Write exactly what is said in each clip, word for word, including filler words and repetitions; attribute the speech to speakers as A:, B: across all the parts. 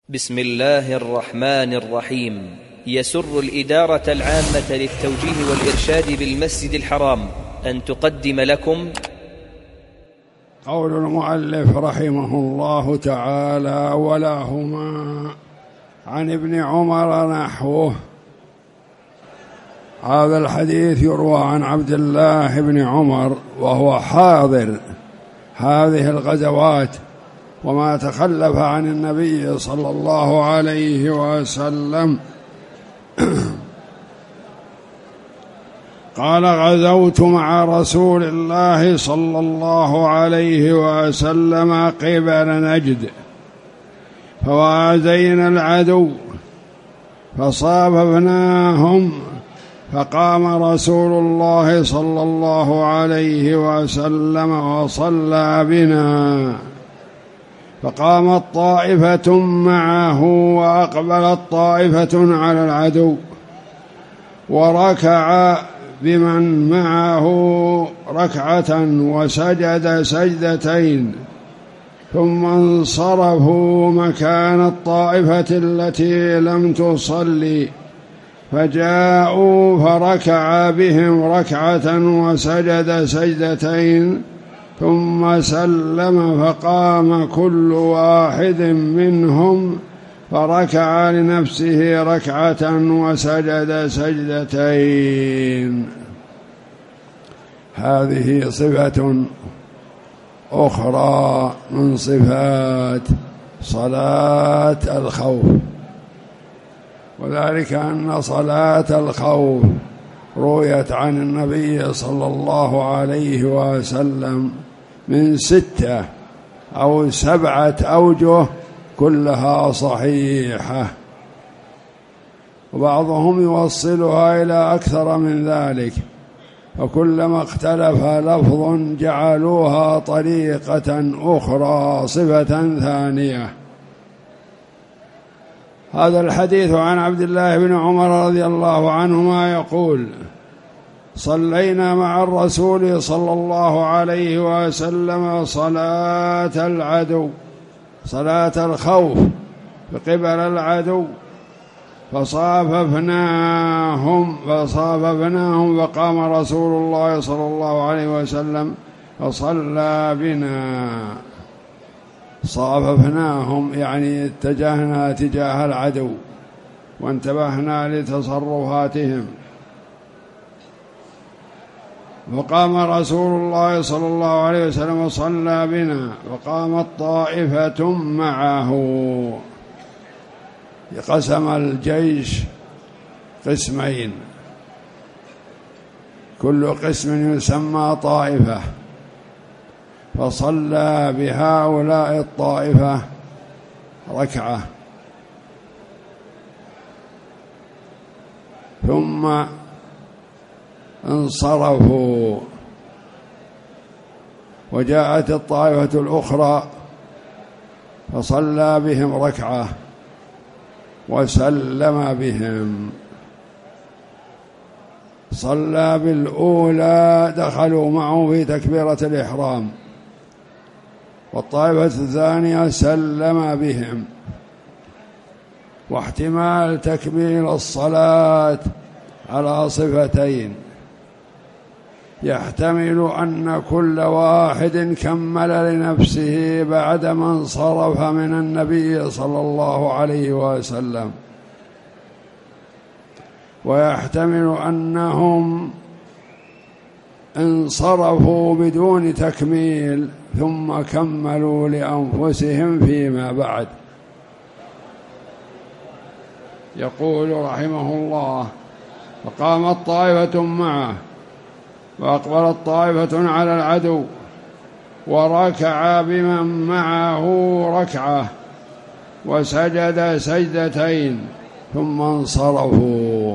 A: بسم الله الرحمن الرحيم. يسر الإدارة العامة للتوجيه والإرشاد بالمسجد الحرام أن تقدم لكم
B: قول المؤلف رحمه الله تعالى: ولهما عن ابن عمر نحوه. هذا الحديث يروى عن عبد الله بن عمر وهو حاضر هذه الغزوات وما تخلف عن النبي صلى الله عليه وسلم. قال: غزوت مع رسول الله صلى الله عليه وسلم قبل نجد فوازينا العدو فصاففناهم فقام رسول الله صلى الله عليه وسلم وصلى بنا، فقامت طائفة معه وأقبلت طائفة على العدو وركع بمن معه ركعة وسجد سجدتين، ثم انصرفوا مكان الطائفة التي لم تصلي فجاءوا فركع بهم ركعة وسجد سجدتين، ثم سلم فقام كل واحد منهم فركع لنفسه ركعة وسجد سجدتين. هذه صفة أخرى من صفات صلاة الخوف، وذلك أن صلاة الخوف رويت عن النبي صلى الله عليه وسلم من ستة أو سبعة أوجه كلها صحيحة، وبعضهم يوصلها إلى أكثر من ذلك، فكلما اختلف لفظ جعلوها طريقة أخرى صفة ثانية. هذا الحديث عن عبد الله بن عمر رضي الله عنهما يقول: صلينا مع الرسول صلى الله عليه وسلم صلاة العدو، صلاة الخوف بقبل العدو، فصاففناهم فصاففناهم فقام رسول الله صلى الله عليه وسلم فصلى بنا. صاففناهم يعني اتجهنا تجاه العدو وانتبهنا لتصرفاتهم، فقام رسول الله صلى الله عليه وسلم وصلى بنا، وقامت طائفة معه. قسم الجيش قسمين، كل قسم يسمى طائفة، فصلى بهؤلاء الطائفة ركعة، ثم انصرفوا، وجاءت الطائفة الأخرى فصلى بهم ركعة وسلم بهم. صلى بالأولى دخلوا معه في تكبيرة الإحرام، والطائفة الثانية سلم بهم. واحتمال تكميل الصلاة على صفتين: يحتمل أن كل واحد كمل لنفسه بعدما انصرف من النبي صلى الله عليه وسلم، ويحتمل أنهم انصرفوا بدون تكميل ثم كملوا لأنفسهم فيما بعد. يقول رحمه الله: فقامت طائفة معه وأقبلت طائفة على العدو وركع بمن معه ركعة وسجد سجدتين، ثم انصرفوا.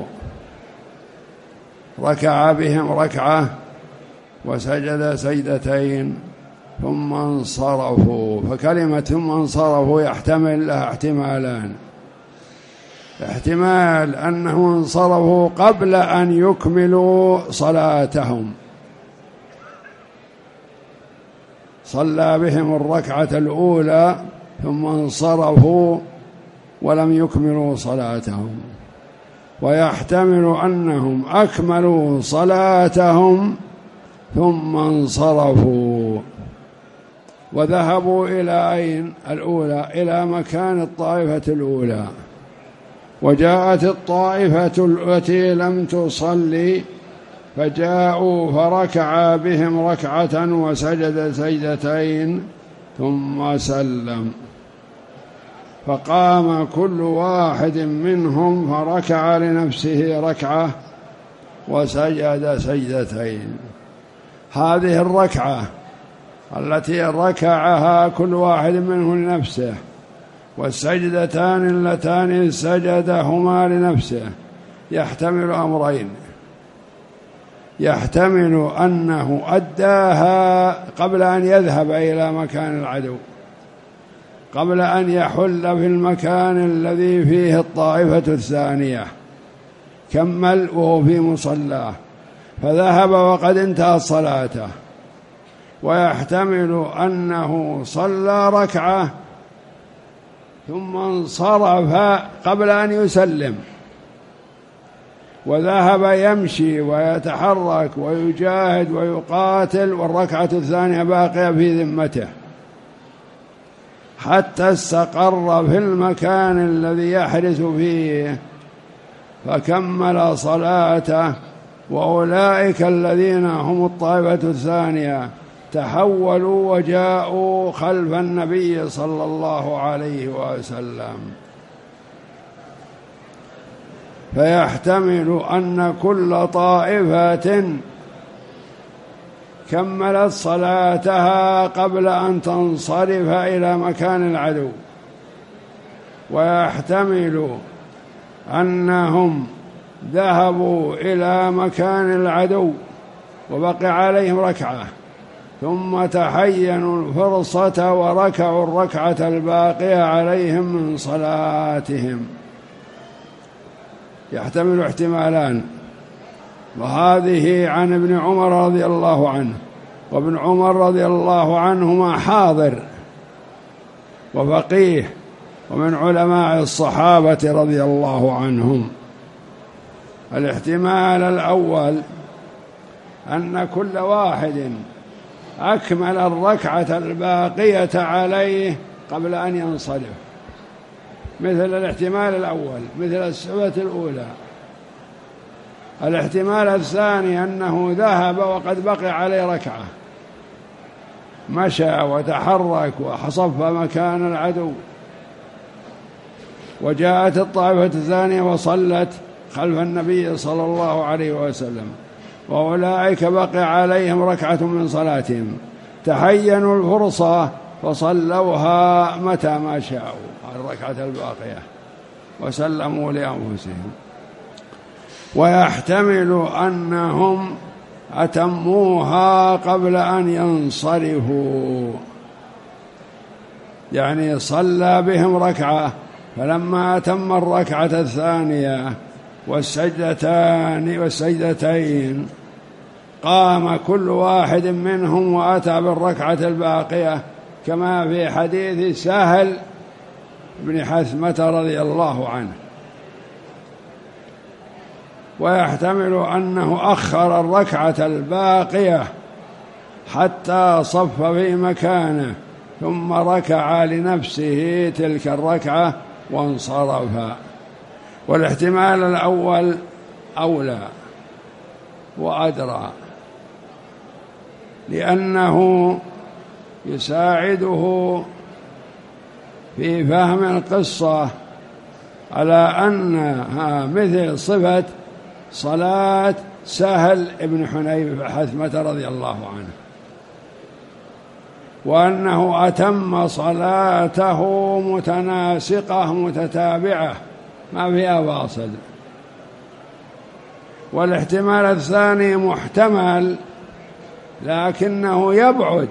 B: ركع بهم ركعة وسجد سجدتين ثم انصرفوا. فكلمة ثم انصرفوا يحتمل لها احتمالان: احتمال أنهم انصرفوا قبل أن يكملوا صلاتهم، صلى بهم الركعة الأولى ثم انصرفوا ولم يكملوا صلاتهم، ويحتمل أنهم أكملوا صلاتهم ثم انصرفوا وذهبوا إلى أين؟ الأولى، إلى مكان الطائفة الأولى، وجاءت الطائفة التي لم تصلي فجاءوا فركع بهم ركعة وسجد سجدتين ثم سلم، فقام كل واحد منهم فركع لنفسه ركعة وسجد سجدتين. هذه الركعة التي ركعها كل واحد منهم لنفسه، والسجدتان اللتان سجدهما لنفسه، يحتمل أمرين: يحتمل أنه أداها قبل أن يذهب إلى مكان العدو، قبل أن يحل في المكان الذي فيه الطائفة الثانية، كمل وهو في مصلاه فذهب وقد انتهت صلاته. ويحتمل أنه صلى ركعة ثم انصرف قبل أن يسلم وذهب يمشي ويتحرك ويجاهد ويقاتل، والركعة الثانية باقية في ذمته حتى استقر في المكان الذي يحرس فيه فكمل صلاته. وأولئك الذين هم الطائفة الثانية تحولوا وجاءوا خلف النبي صلى الله عليه وسلم. فيحتمل أن كل طائفة كملت صلاتها قبل أن تنصرف إلى مكان العدو، ويحتمل أنهم ذهبوا إلى مكان العدو وبقي عليهم ركعة ثم تحينوا الفرصة وركعوا الركعة الباقية عليهم من صلاتهم. يحتمل احتمالان، وهذه عن ابن عمر رضي الله عنه، وابن عمر رضي الله عنهما حاضر وفقيه ومن علماء الصحابة رضي الله عنهم. الاحتمال الأول أن كل واحد أكمل الركعة الباقية عليه قبل أن ينصرف، مثل الاحتمال الأول، مثل السبة الأولى. الاحتمال الثاني أنه ذهب وقد بقي عليه ركعة، مشى وتحرك وحصف مكان العدو، وجاءت الطائفة الثانية وصلت خلف النبي صلى الله عليه وسلم، وأولئك بقي عليهم ركعة من صلاتهم، تحينوا الفرصة فصلوها متى ما شاءوا الركعة الباقية وسلموا لأنفسهم. ويحتمل أنهم أتموها قبل أن ينصرفوا، يعني صلى بهم ركعة فلما أتم الركعة الثانية والسجدتان والسجدتين قام كل واحد منهم وأتى بالركعة الباقية، كما في حديث سهل بن حثمة رضي الله عنه. ويحتمل أنه أخر الركعة الباقية حتى صف في مكانه ثم ركع لنفسه تلك الركعة وانصرف. والاحتمال الأول أولى وأدرى، لأنه يساعده في فهم القصة على أنها مثل صفة صلاة سهل بن حنيف حثمة رضي الله عنه، وأنه أتم صلاته متناسقة متتابعة ما فيها فاصل. والاحتمال الثاني محتمل لكنه يبعد،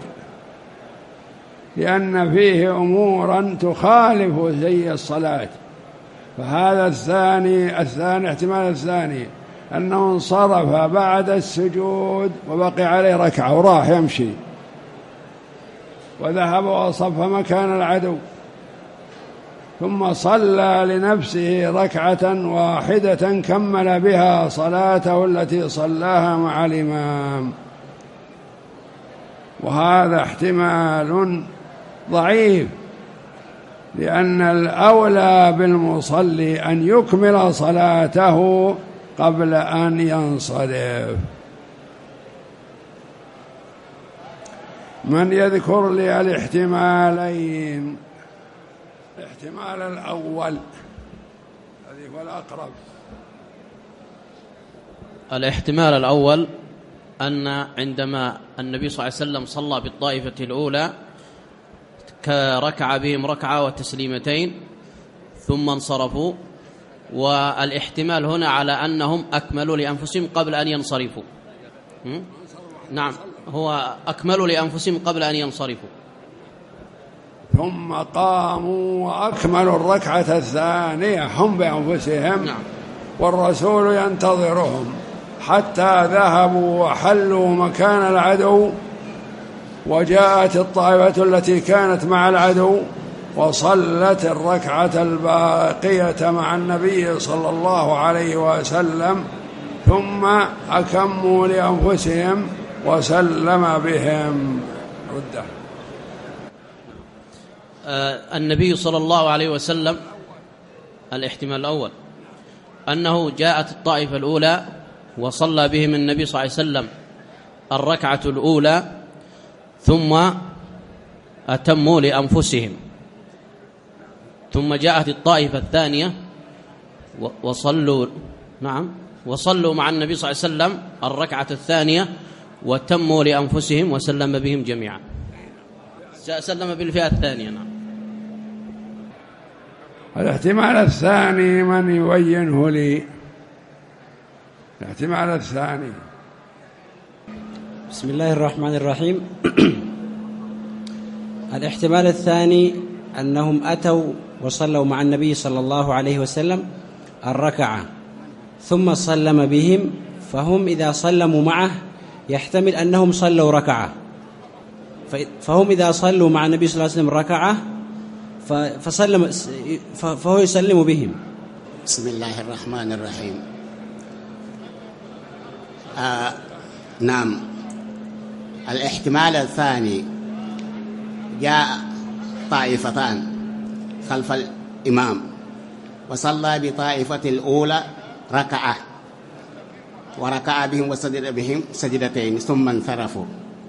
B: لأن فيه أمورا تخالف زي الصلاة. فهذا الثاني الثاني احتمال الثاني أنه انصرف بعد السجود وبقي عليه ركعة وراح يمشي وذهب وصف مكان العدو، ثم صلى لنفسه ركعة واحدة كمل بها صلاته التي صلاها مع الإمام. وهذا احتمال ضعيف، لأن الأولى بالمصلي أن يكمل صلاته قبل أن ينصرف. من يذكر لي الاحتمالين؟ الاحتمال الأول الذي هو الأقرب.
C: الاحتمال الأول أن عندما النبي صلى الله عليه وسلم صلى بالطائفة الأولى ركع بهم ركعة وتسليمتين ثم انصرفوا، والاحتمال هنا على أنهم أكملوا لأنفسهم قبل أن ينصرفوا. نعم، هو أكملوا لأنفسهم قبل أن ينصرفوا،
B: ثم قاموا وأكملوا الركعة الثانية هم بأنفسهم.
C: نعم.
B: والرسول ينتظرهم حتى ذهبوا وحلوا مكان العدو، وجاءت الطائفة التي كانت مع العدو وصلت الركعة الباقية مع النبي صلى الله عليه وسلم، ثم أكموا لأنفسهم وسلم بهم رده.
C: آه النبي صلى الله عليه وسلم، الاحتمال الأول أنه جاءت الطائفة الأولى وصلى بهم النبي صلى الله عليه وسلم الركعة الأولى ثم أتموا لأنفسهم، ثم جاءت الطائفة الثانية وصلوا نعم وصلوا مع النبي صلى الله عليه وسلم الركعة الثانية وتموا لأنفسهم وسلم بهم جميعا. سلم بالفئة الثانية. نعم.
B: الاحتمال الثاني من يبينه لي؟ الاحتمال الثاني.
D: بسم الله الرحمن الرحيم. الاحتمال الثاني أنهم أتوا وصلوا مع النبي صلى الله عليه وسلم الركعة ثم سلم بهم، فهم إذا سلموا معه يحتمل أنهم صلوا ركعة، فهم إذا صلوا مع النبي صلى الله عليه وسلم ركعة فسلم فهو يسلم بهم.
E: بسم الله الرحمن الرحيم. آه نعم، الاحتمال الثاني جاء طائفتان خلف الإمام وصلى بطائفة الأولى ركعة وركع بهم وسجد بهم سجدتين ثم انصرفوا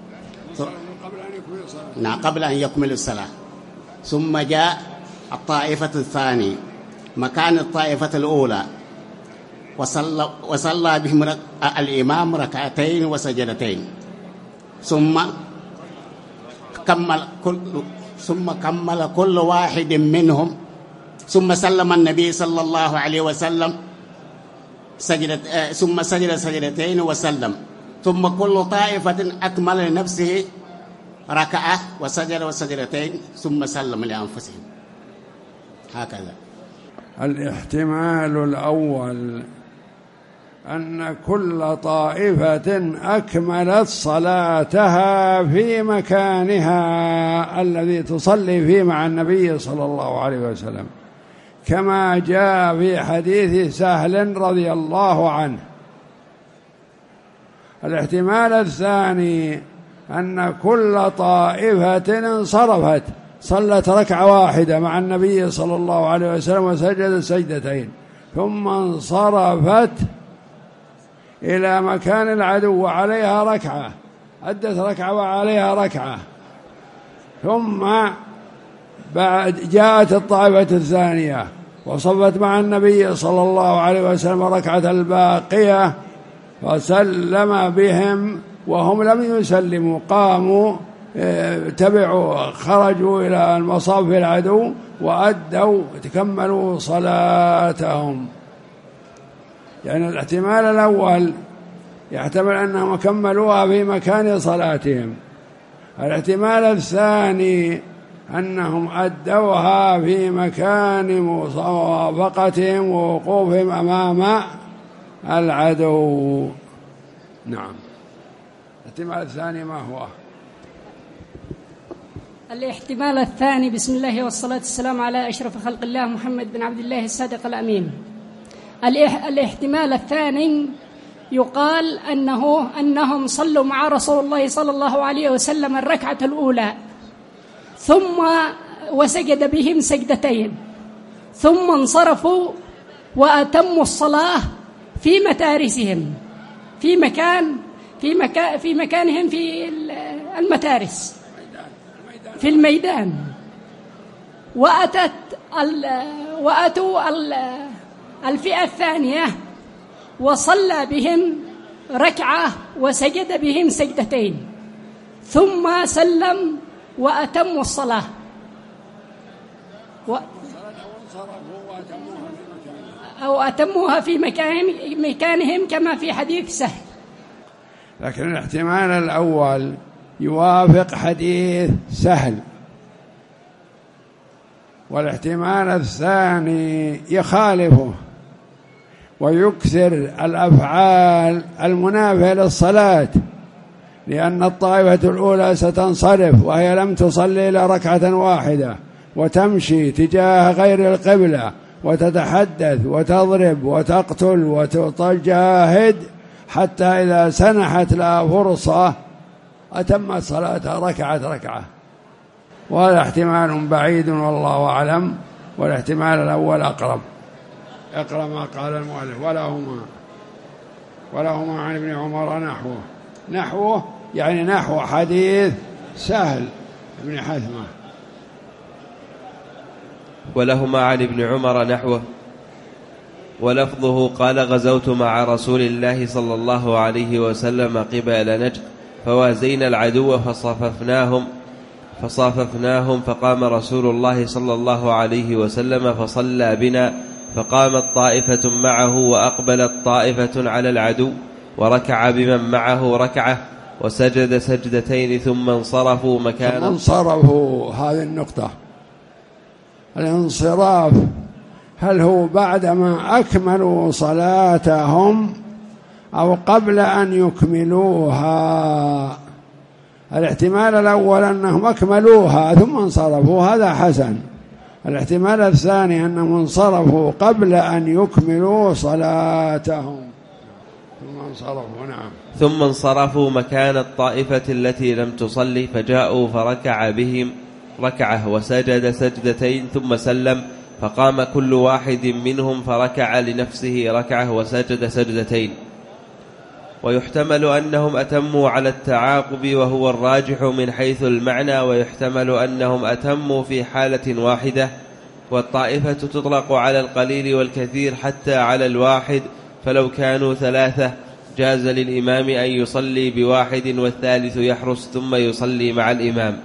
E: نعم قبل أن يكملوا الصلاة. ثم جاء الطائفة الثانية مكان الطائفة الأولى وصلى, وصلى بهم رك... الإمام ركعتين وسجدتين ثم كمل كل ثم كمل كل واحد منهم، ثم سلم النبي صلى الله عليه وسلم سجدت آه ثم سجد سجدتين وسلم، ثم كل طائفة أكمل لنفسه ركعة وسجد وسجدتين ثم سلم لأنفسهم. هكذا.
B: الاحتمال الأول أن كل طائفة أكملت صلاتها في مكانها الذي تصلي فيه مع النبي صلى الله عليه وسلم، كما جاء في حديث سهل رضي الله عنه. الاحتمال الثاني أن كل طائفة انصرفت صلت ركعة واحدة مع النبي صلى الله عليه وسلم وسجد سجدتين، ثم انصرفت إلى مكان العدو وعليها ركعة، أدت ركعة وعليها ركعة، ثم بعد جاءت الطائفة الثانية وصفت مع النبي صلى الله عليه وسلم ركعة الباقية وسلم بهم وهم لم يسلموا، قاموا تبعوا خرجوا إلى المصاف العدو وأدوا تكملوا صلاتهم. يعني الاحتمال الأول يحتمل أنهم كملوها في مكان صلاتهم. الاحتمال الثاني أنهم أدوها في مكان موافقتهم ووقوفهم أمام العدو. نعم. الاحتمال الثاني ما هو؟
F: الاحتمال الثاني. بسم الله والصلاة والسلام على أشرف خلق الله محمد بن عبد الله الصادق الأمين. الاحتمال الثاني يقال أنه أنهم صلوا مع رسول الله صلى الله عليه وسلم الركعة الأولى ثم وسجد بهم سجدتين ثم انصرفوا وأتموا الصلاة في متارسهم في مكان في مكان في مكانهم في المتارس في الميدان. وأتت وأتوا الفئة الثانية وصلى بهم ركعة وسجد بهم سجدتين ثم سلم وأتموا الصلاة و... أو أتموها في مكانهم, مكانهم كما في حديث سهل.
B: لكن الاحتمال الأول يوافق حديث سهل، والاحتمال الثاني يخالفه ويكثر الأفعال المنافية للصلاة، لأن الطائفة الأولى ستنصرف وهي لم تصلي إلا ركعة واحدة وتمشي تجاه غير القبلة وتتحدث وتضرب وتقتل وتجاهد حتى إذا سنحت لها فرصة أتمت صلاتها ركعة ركعة. وهذا احتمال بعيد والله أعلم، والاحتمال الأول أقرب. اقرأ ما قال المؤلف. ولهما ولهما عن ابن عمر نحوه. نحوه يعني نحو حديث سهل بن حثمة.
A: ولهما عن ابن عمر نحوه، ولفظه قال غزوت مع رسول الله صلى الله عليه وسلم قبل نجد فوازينا العدو فصاففناهم فصاففناهم فقام رسول الله صلى الله عليه وسلم فصلى بنا، فقامت طائفة معه وأقبلت طائفة على العدو وركع بمن معه ركعة وسجد سجدتين ثم انصرفوا مكانا.
B: انصرفوا هذه النقطة. الانصراف هل هو بعدما أكملوا صلاتهم أو قبل أن يكملوها؟ الاحتمال الأول أنهم أكملوها ثم انصرفوا، هذا حسن. الاحتمال الثاني أنهم انصرفوا قبل أن يكملوا صلاتهم ثم انصرفوا. نعم.
A: ثم انصرفوا مكان الطائفة التي لم تصلي فجاءوا فركع بهم ركعة وسجد سجدتين ثم سلم، فقام كل واحد منهم فركع لنفسه ركعة وسجد سجدتين. ويحتمل أنهم أتموا على التعاقب وهو الراجح من حيث المعنى، ويحتمل أنهم أتموا في حالة واحدة، والطائفة تطلق على القليل والكثير حتى على الواحد، فلو كانوا ثلاثة جاز للإمام أن يصلي بواحد والثالث يحرس ثم يصلي مع الإمام.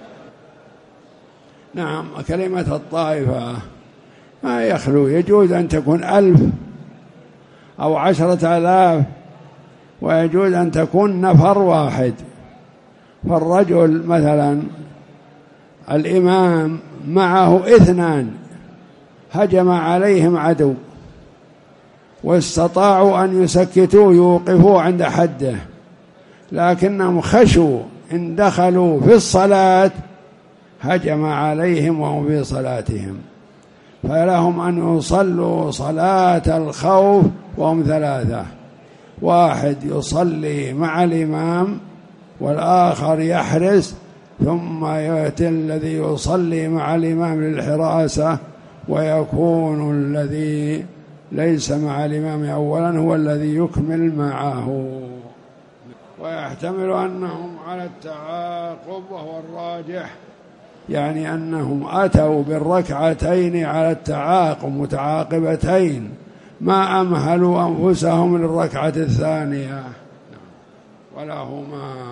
B: نعم. كلمة الطائفة ما يخلو، يجوز أن تكون ألف أو عشرة آلاف، ويجوز أن تكون نفر واحد. فالرجل مثلا الإمام معه اثنان هجم عليهم عدو واستطاعوا أن يسكتوه يوقفوه عند حده، لكنهم خشوا إن دخلوا في الصلاة هجم عليهم وهم في صلاتهم، فلهم أن يصلوا صلاة الخوف وهم ثلاثة، واحد يصلي مع الإمام والآخر يحرس، ثم يأتي الذي يصلي مع الإمام للحراسة، ويكون الذي ليس مع الإمام أولا هو الذي يكمل معه. ويحتمل أنهم على التعاقب وهو الراجح، يعني أنهم أتوا بالركعتين على التعاقب متعاقبتين ما أمهلوا أنفسهم للركعة الثانية. ولهما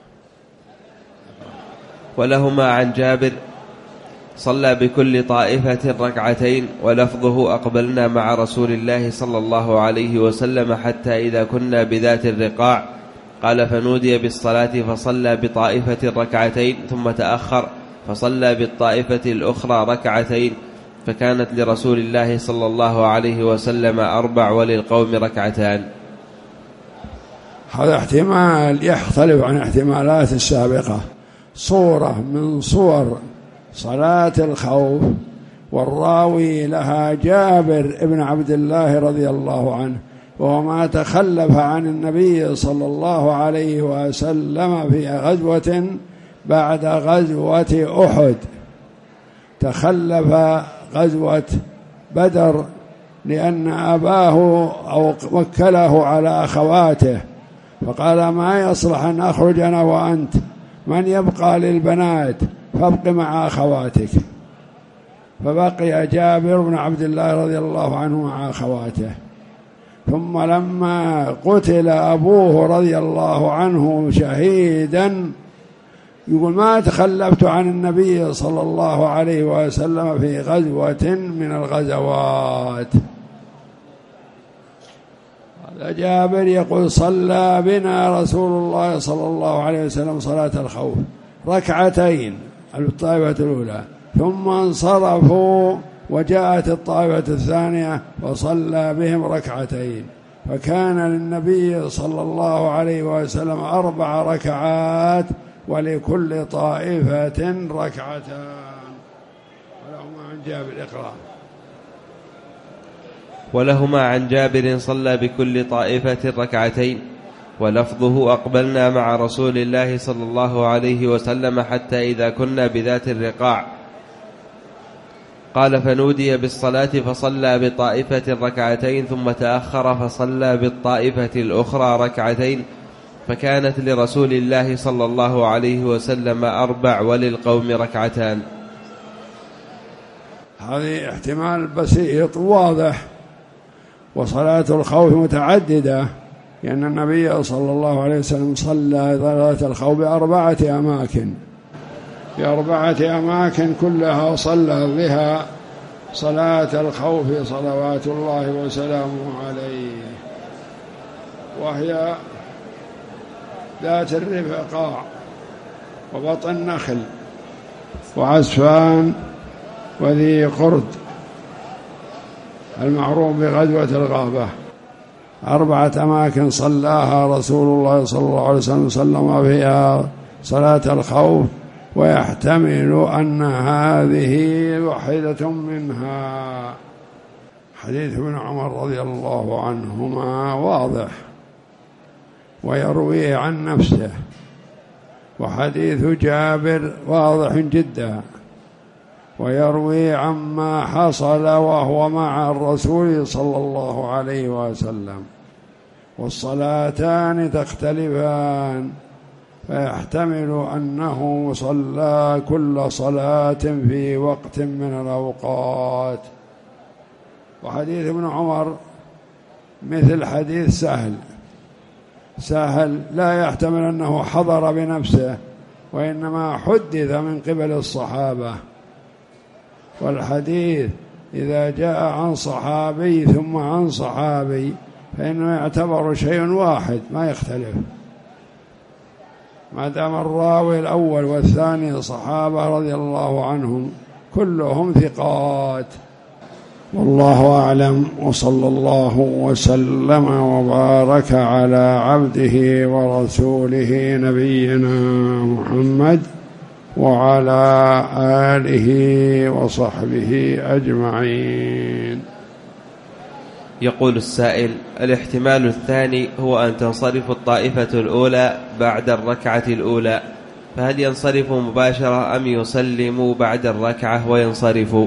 A: ولهما عن جابر صلى بكل طائفة ركعتين، ولفظه أقبلنا مع رسول الله صلى الله عليه وسلم حتى إذا كنا بذات الرقاع قال فنودي بالصلاة فصلى بطائفة ركعتين ثم تأخر فصلى بالطائفة الأخرى ركعتين، فكانت لرسول الله صلى الله عليه وسلم أربع وللقوم ركعتان.
B: هذا احتمال يختلف عن احتمالات السابقة. صورة من صور صلاة الخوف، والراوي لها جابر بن عبد الله رضي الله عنه، وهو ما تخلف عن النبي صلى الله عليه وسلم في غزوة بعد غزوة أحد. تخلف غزوة بدر لأن أباه أو وكله على أخواته، فقال ما يصلح أن أخرج أنا وأنت، من يبقى للبنات فابق مع أخواتك. فبقي جابر بن عبد الله رضي الله عنه مع أخواته. ثم لما قتل أبوه رضي الله عنه شهيدا يقول ما تخلفت عن النبي صلى الله عليه وسلم في غزوة من الغزوات. هذا جابر يقول صلى بنا رسول الله صلى الله عليه وسلم صلاة الخوف ركعتين الطائفة الأولى، ثم انصرفوا وجاءت الطائفة الثانية وصلى بهم ركعتين، فكان للنبي صلى الله عليه وسلم أربع ركعات ولكل طائفة ركعتان. ولهما عن جابر اقرأ.
A: ولهما عن جابر صلى بكل طائفة ركعتين، ولفظه أقبلنا مع رسول الله صلى الله عليه وسلم حتى إذا كنا بذات الرقاع قال فنودي بالصلاة فصلى بطائفة ركعتين، ثم تأخر فصلى بالطائفة الأخرى ركعتين، فكانت لرسول الله صلى الله عليه وسلم أربع وللقوم ركعتان.
B: هذه احتمال بسيط واضح. وصلاة الخوف متعددة، لأن النبي صلى الله عليه وسلم صلى صلاة الخوف بأربعة أماكن بأربعة أماكن كلها صلى بها صلاة الخوف صلوات الله وسلامه عليه، وهي ذات الرقاع وبطن نخل وعسفان وذي قرد المعروف بغزوة الغابة. أربعة أماكن صلاها رسول الله صلى الله عليه وسلم سلم فيها صلاة الخوف، ويحتمل أن هذه واحدة منها. حديث ابن عمر رضي الله عنهما واضح ويروي عن نفسه، وحديث جابر واضح جدا ويروي عما حصل وهو مع الرسول صلى الله عليه وسلم، والصلاتان تختلفان، فيحتمل أنه صلى كل صلاة في وقت من الأوقات. وحديث ابن عمر مثل حديث سهل سهل لا يحتمل أنه حضر بنفسه، وإنما حدث من قبل الصحابة. والحديث إذا جاء عن صحابي ثم عن صحابي فإنه يعتبر شيء واحد ما يختلف، ما دام الراوي الأول والثاني صحابة رضي الله عنهم كلهم ثقات. والله أعلم، وصلى الله وسلم وبارك على عبده ورسوله نبينا محمد وعلى آله وصحبه أجمعين.
A: يقول السائل: الاحتمال الثاني هو أن تنصرف الطائفة الأولى بعد الركعة الأولى، فهل ينصرف مباشرة أم يسلموا بعد الركعة وينصرفوا؟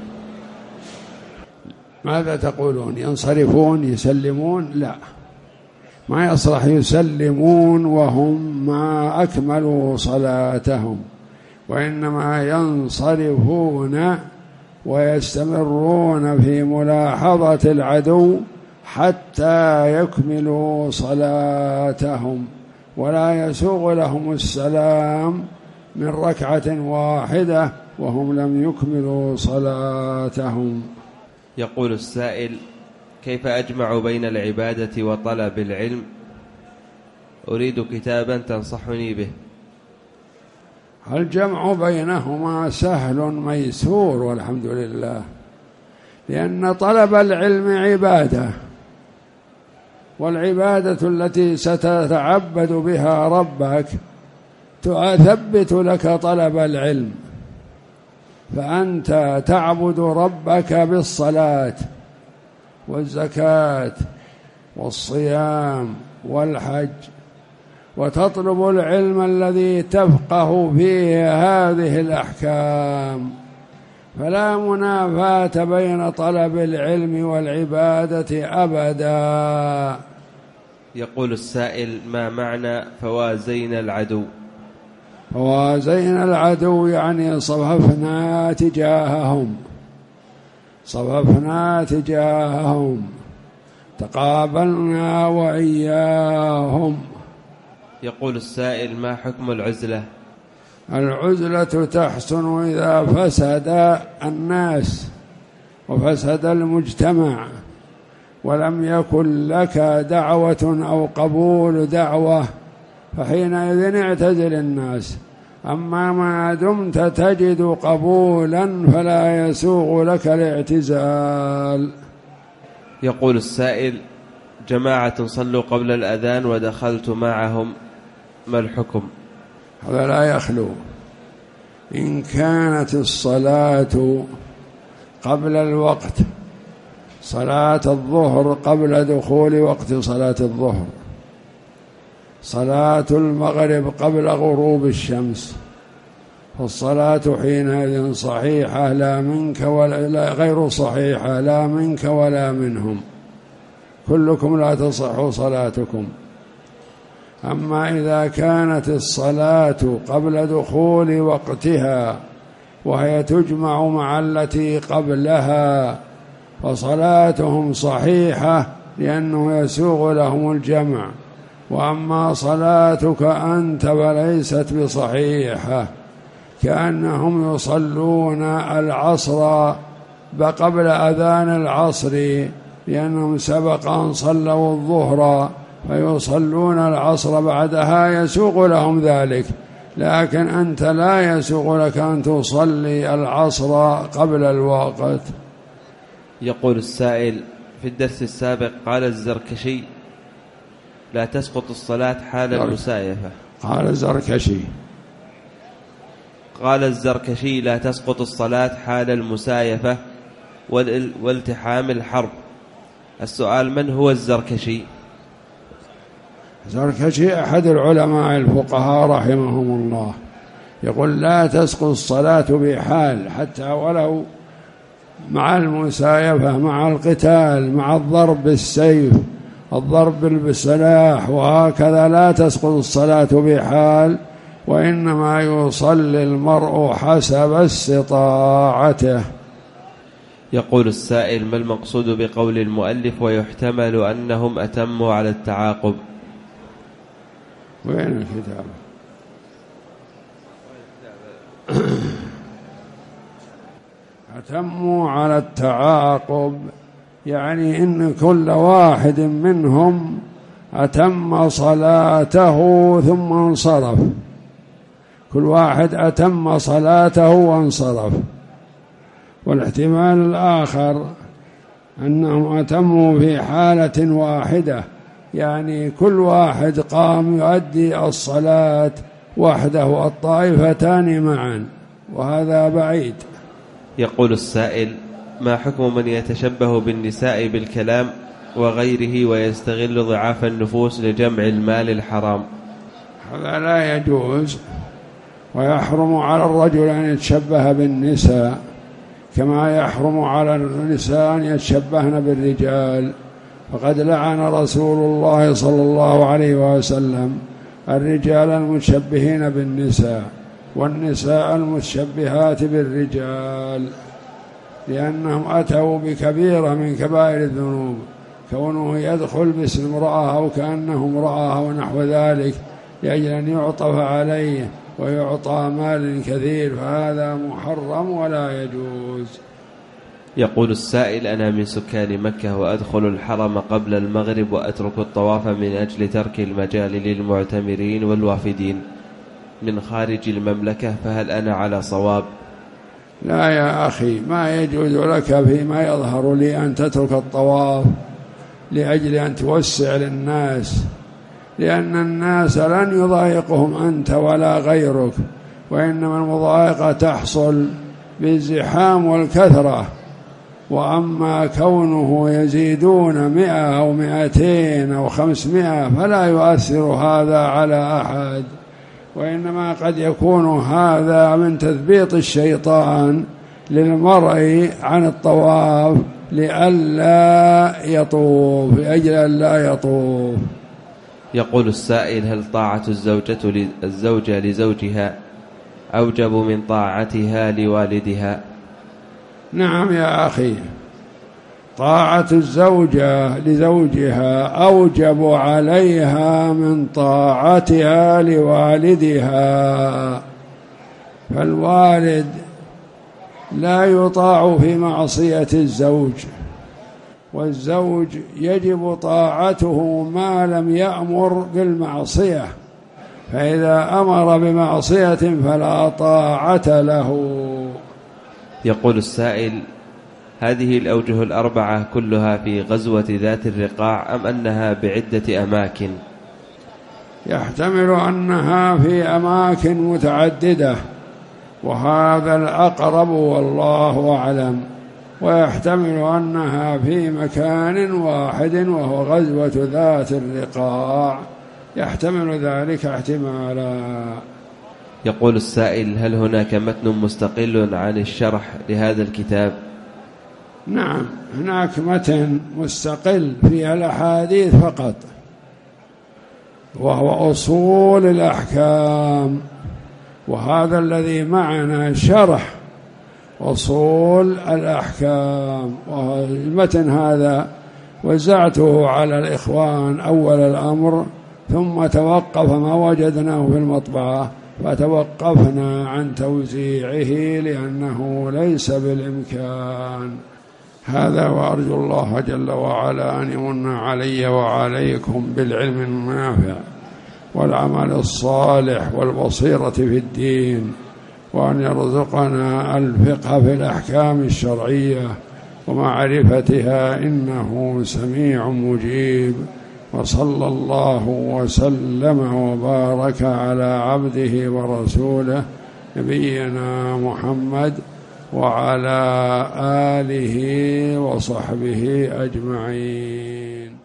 B: ماذا تقولون؟ ينصرفون يسلمون؟ لا، ما يصلح يسلمون وهم ما أكملوا صلاتهم، وإنما ينصرفون ويستمرون في ملاحظة العدو حتى يكملوا صلاتهم، ولا يسوغ لهم السلام من ركعة واحدة وهم لم يكملوا صلاتهم.
A: يقول السائل: كيف أجمع بين العبادة وطلب العلم؟ أريد كتابا تنصحني به.
B: الجمع بينهما سهل ميسور والحمد لله، لأن طلب العلم عبادة، والعبادة التي ستتعبد بها ربك تثبت لك طلب العلم، فأنت تعبد ربك بالصلاة والزكاة والصيام والحج، وتطلب العلم الذي تفقه فيه هذه الأحكام، فلا منافاة بين طلب العلم والعبادة أبدا.
A: يقول السائل: ما معنى فوازين العدو؟
B: فوازين العدو يعني صففنا تجاههم، صففنا تجاههم، تقابلنا وإياهم.
A: يقول السائل: ما حكم العزلة؟
B: العزلة تحسن إذا فسد الناس وفسد المجتمع ولم يكن لك دعوة أو قبول دعوة، فحينئذ اعتزل الناس. أما ما دمت تجد قبولا فلا يسوغ لك الاعتزال.
A: يقول السائل: جماعة صلوا قبل الأذان ودخلت معهم، ما الحكم؟
B: هذا لا يخلو. إن كانت الصلاة قبل الوقت، صلاة الظهر قبل دخول وقت صلاة الظهر، صلاة المغرب قبل غروب الشمس، فالصلاة حينئذ صحيحة لا منك ولا لا غير صحيحة لا منك ولا منهم، كلكم لا تصح صلاتكم. أما إذا كانت الصلاة قبل دخول وقتها وهي تجمع مع التي قبلها فصلاتهم صحيحة لأنه يسوغ لهم الجمع. وأما صلاتك أنت فليست بصحيحة، كأنهم يصلون العصر قبل أذان العصر لأنهم سبق أن صلوا الظهر فيصلون العصر بعدها، يسوغ لهم ذلك، لكن أنت لا يسوغ لك أن تصلي العصر قبل الوقت.
A: يقول السائل: في الدرس السابق قال الزركشي: لا تسقط الصلاة حال المسايفة.
B: قال الزركشي
A: قال الزركشي لا تسقط الصلاة حال المسايفة والالتحام الحرب. السؤال: من هو الزركشي؟
B: الزركشي أحد العلماء الفقهاء رحمهم الله، يقول لا تسقط الصلاة بحال، حتى ولو مع المسايفة، مع القتال، مع الضرب بالسيف، الضرب بالسلاح، وهكذا لا تسقط الصلاة بحال، وإنما يصلي المرء حسب استطاعته.
A: يقول السائل: ما المقصود بقول المؤلف ويحتمل أنهم أتموا على التعاقب؟
B: وين الكتاب؟ أتموا على التعاقب يعني إن كل واحد منهم أتم صلاته ثم انصرف، كل واحد أتم صلاته وانصرف. والاحتمال الآخر أنهم أتموا في حالة واحدة، يعني كل واحد قام يؤدي الصلاة وحده، الطائفتان معا، وهذا بعيد.
A: يقول السائل: ما حكم من يتشبه بالنساء بالكلام وغيره ويستغل ضعاف النفوس لجمع المال الحرام؟
B: هذا لا يجوز، ويحرم على الرجل أن يتشبه بالنساء كما يحرم على النساء أن يتشبهن بالرجال. فقد لعن رسول الله صلى الله عليه وسلم الرجال المتشبهين بالنساء والنساء المتشبهات بالرجال، لأنهم أتوا بكبيرة من كبائر الذنوب، كونه يدخل باسم امرأة أو كأنه امرأة ونحو ذلك لأجل أن يعطف عليه ويعطى مال كثير، فهذا محرم ولا يجوز.
A: يقول السائل: أنا من سكان مكة وأدخل الحرم قبل المغرب وأترك الطواف من أجل ترك المجال للمعتمرين والوافدين من خارج المملكة، فهل أنا على صواب؟
B: لا يا أخي، ما يجوز لك فيما يظهر لي أن تترك الطواف لأجل أن توسع للناس، لأن الناس لن يضايقهم أنت ولا غيرك، وإنما المضايقة تحصل بالزحام والكثرة. وأما كونه يزيدون مئة أو مئتين أو خمسمائة فلا يؤثر هذا على أحد، وإنما قد يكون هذا من تثبيط الشيطان للمرء عن الطواف لئلا يطوف، لأجل ألا يطوف.
A: يقول السائل: هل طاعة الزوجة الزوجة لزوجها أوجب من طاعتها لوالدها؟
B: نعم يا أخي، طاعة الزوجة لزوجها أوجب عليها من طاعتها لوالدها، فالوالد لا يطاع في معصية الزوج، والزوج يجب طاعته ما لم يأمر بالمعصية، فإذا أمر بمعصية فلا طاعة له.
A: يقول السائل: هذه الأوجه الأربعة كلها في غزوة ذات الرقاع أم أنها بعدة أماكن؟
B: يحتمل أنها في أماكن متعددة، وهذا الأقرب والله أعلم، ويحتمل أنها في مكان واحد وهو غزوة ذات الرقاع، يحتمل ذلك احتمالا.
A: يقول السائل: هل هناك متن مستقل عن الشرح لهذا الكتاب؟
B: نعم، هناك متن مستقل فيها الأحاديث فقط، وهو أصول الأحكام، وهذا الذي معنا شرح أصول الأحكام، والمتن هذا وزعته على الإخوان أول الأمر، ثم توقف ما وجدناه في المطبعة فتوقفنا عن توزيعه لأنه ليس بالإمكان. هذا، وأرجو الله جل وعلا أن يمن علي وعليكم بالعلم النافع والعمل الصالح والبصيرة في الدين، وأن يرزقنا الفقه في الأحكام الشرعية ومعرفتها، إنه سميع مجيب. وصلى الله وسلم وبارك على عبده ورسوله نبينا محمد وعلى آله وصحبه أجمعين.